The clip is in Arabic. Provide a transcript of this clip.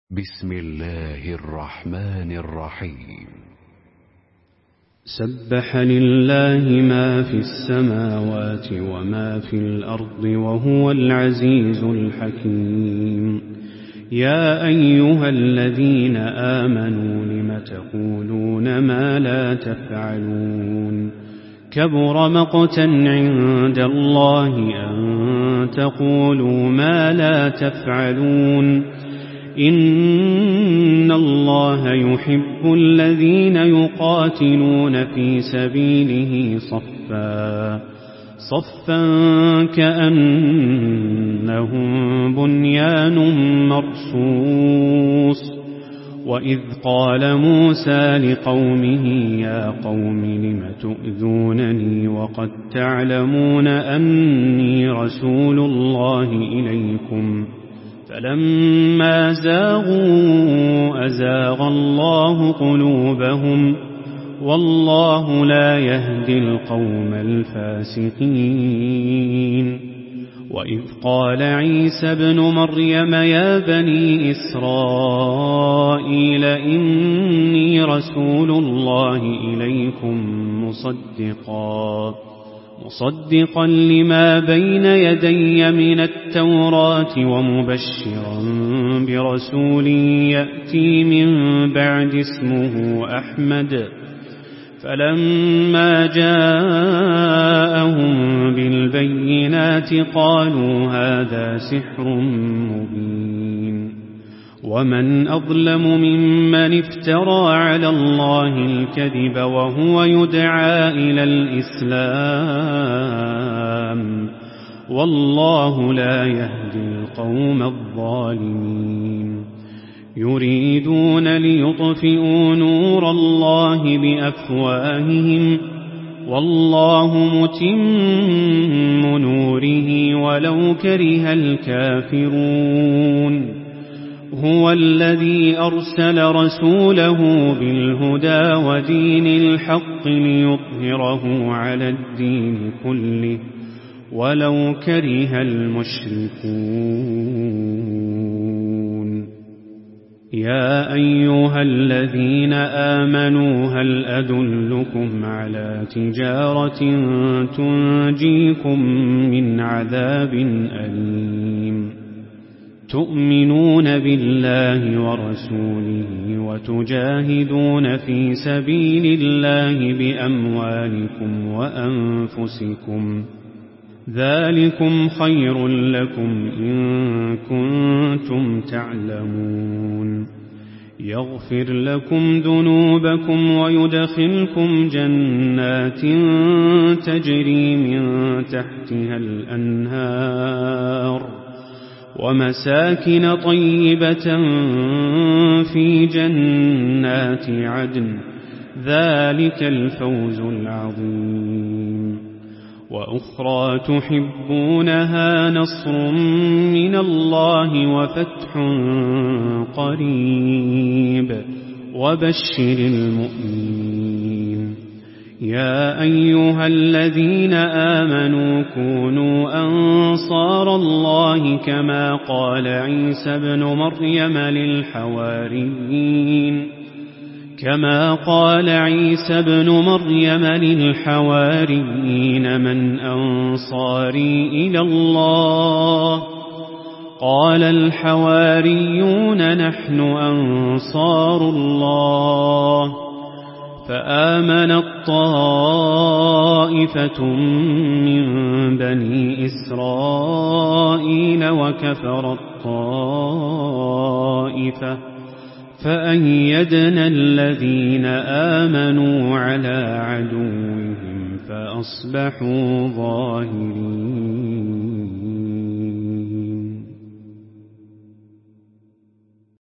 بسم الله الرحمن الرحيم. سبح لله ما في السماوات وما في الأرض وهو العزيز الحكيم. يا أيها الذين آمنوا لم تقولون ما لا تفعلون كبر مقتا عند الله أن تقولوا ما لا تفعلون إن الله يحب الذين يقاتلون في سبيله صفا كأنهم بنيان مرصوص. وإذ قال موسى لقومه يا قوم لم تؤذونني وقد تعلمون أني رسول الله إليكم فلما زاغوا أزاغ الله قلوبهم والله لا يهدي القوم الفاسقين. وإذ قال عيسى ابن مريم يا بني إسرائيل إني رسول الله إليكم مصدقا لما بين يدي من التوراة ومبشرا برسول يأتي من بعد اسمه أحمد. فلما جاءهم بالبينات قالوا هذا سحر مبين. ومن أظلم ممن افترى على الله الكذب وهو يدعى إلى الإسلام والله لا يهدي القوم الظالمين. يريدون ليطفئوا نور الله بأفواههم والله متم نوره ولو كره الكافرون. هو الذي أرسل رسوله بالهدى ودين الحق ليظهره على الدين كله ولو كره المشركون. يا أيها الذين آمنوا هل أدلكم على تجارة تنجيكم من عذاب أليم تؤمنون بالله ورسوله وتجاهدون في سبيل الله بأموالكم وأنفسكم ذلكم خير لكم إن كنتم تعلمون. يغفر لكم ذنوبكم ويدخلكم جنات تجري من تحتها الأنهار ومساكن طيبة في جنات عدن ذلك الفوز العظيم. وأخرى تحبونها نصر من الله وفتح قريب وبشر المؤمنين. يا أيها الذين آمنوا كونوا أنصار الله كما قال عيسى ابن مريم للحواريين من أنصاري إلى الله قال الحواريون نحن أنصار الله. فآمنت طائفة من بني إسرائيل وكفرت طائفة فأيدنا الذين آمنوا على عدوهم فأصبحوا ظاهرين.